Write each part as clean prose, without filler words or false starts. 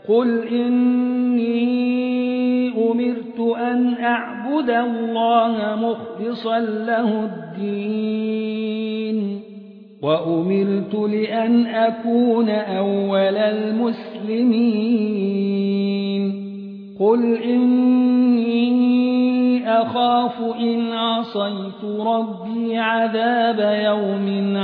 قل إني أمرت أن أعبد الله مخلصا له الدين وأمرت لأن أكون أول المسلمين قل إني أخاف إن عصيت ربي عذاب يوم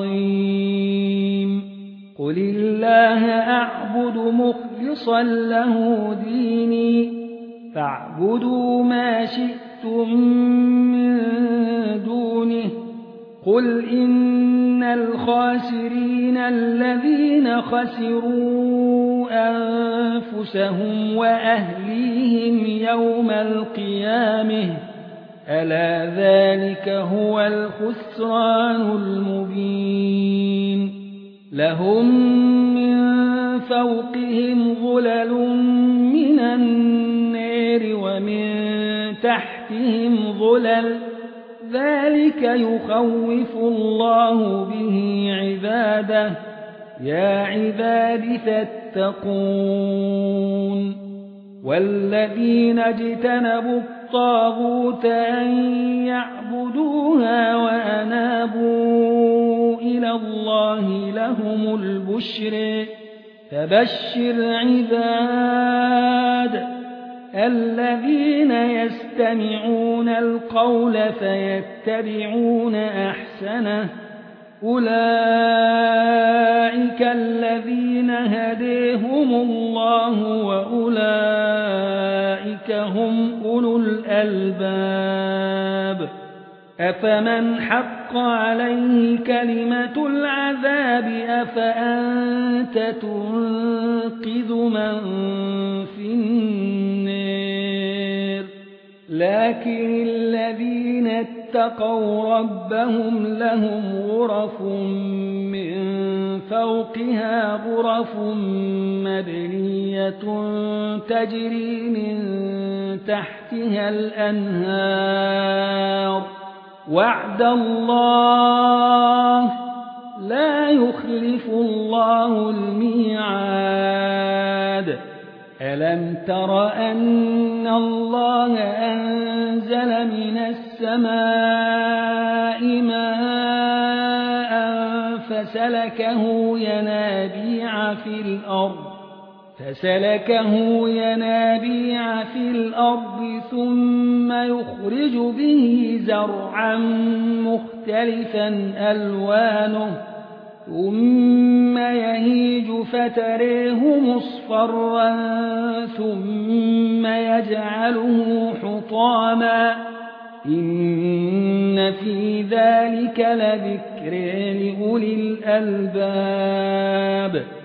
عظيم قل الله أعبد مخلصا له ديني فاعبدوا ما شئتم من دونه قل إن الخاسرين الذين خسروا أنفسهم وأهليهم يوم القيامة ألا ذلك هو الخسران المبين لهم من فوقهم ظلل من النار ومن تحتهم ظلل ذلك يخوف الله به عباده يا عباد فاتقون والذين اجتنبوا الطاغوت أن يعبدوها وأنابوا إلى الله لهم البشر فبشر عباد الذين يستمعون القول فيتبعون أحسنه أولئك الذين هديهم الله وأولئك هم أولو الألباب أفمن حق عليه كلمة العذاب أفأنت تنقذ من في النار لكن الذين اتقوا ربهم لهم غرف من فوقها غرف مبنية تجري من تحتها الأنهار وعد الله لا يخلف الله الميعاد ألم تر أن الله أنزل من السماء ماء فسلكه ينابيع في الأرض ثم يخرج به زرعا مختلفا ألوانه ثم يهيج فتريه مصفرا ثم يجعله حطاما إن في ذلك لذكر لأولي الألباب